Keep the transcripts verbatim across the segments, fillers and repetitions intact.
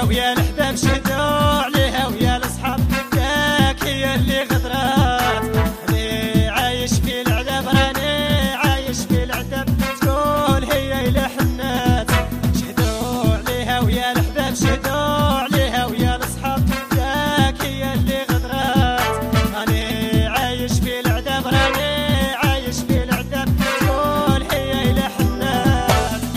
ويا الحباب شهدوا عليها ويا الاصحاب ياك هي اللي غدرات. راني عايش في العذاب راني عايش في العذاب تقول هي إلى حنات. شهدوا عليها ويا الحباب شهدوا عليها ويا الاصحاب ياك هي اللي غدرات. راني عايش في العذاب راني عايش في العذاب تقول هي إلى حنات.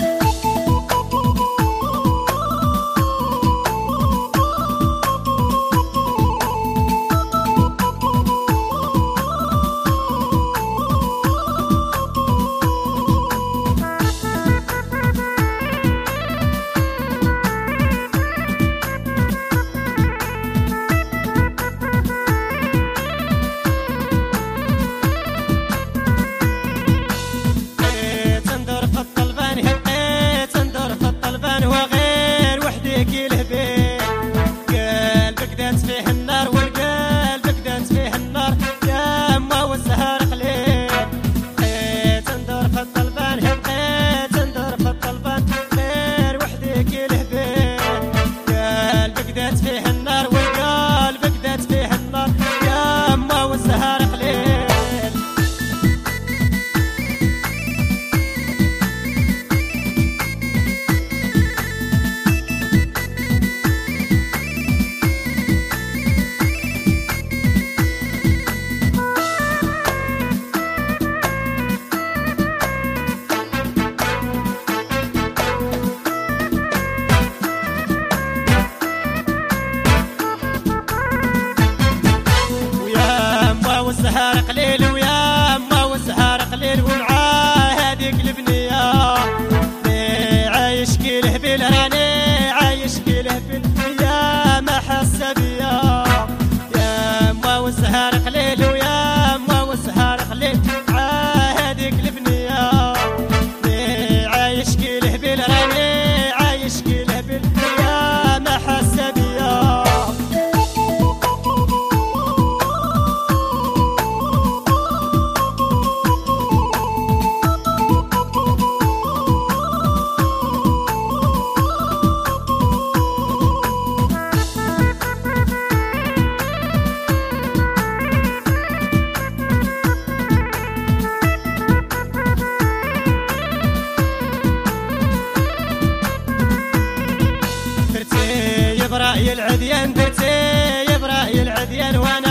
وغير وحدك يلهبين قلبك دات فيه النار والقلبك دات فيه النار يا ما والسهر قليل. بقيت ندور في الطلبان بقيت ندور في الطلبان غير وحدك يلهبين قلبك دات فيه النار والقلبك دات فيه النار يا ما والسهر قليل. والسهر قليل ويا ما والسهر قليل ومعاه هذيك البنيه راني عايش كي الهبل راني عايش كي الهبل يا ما حاسه بيا. يا ما والسهر قليل ويا ما والسهر قليل معاه هذيك البنيه راني عايش كي الهبل راني عايش كي الهبل يا ما حاسه بيا. برأي العديان درتي يا برأي العديان وانا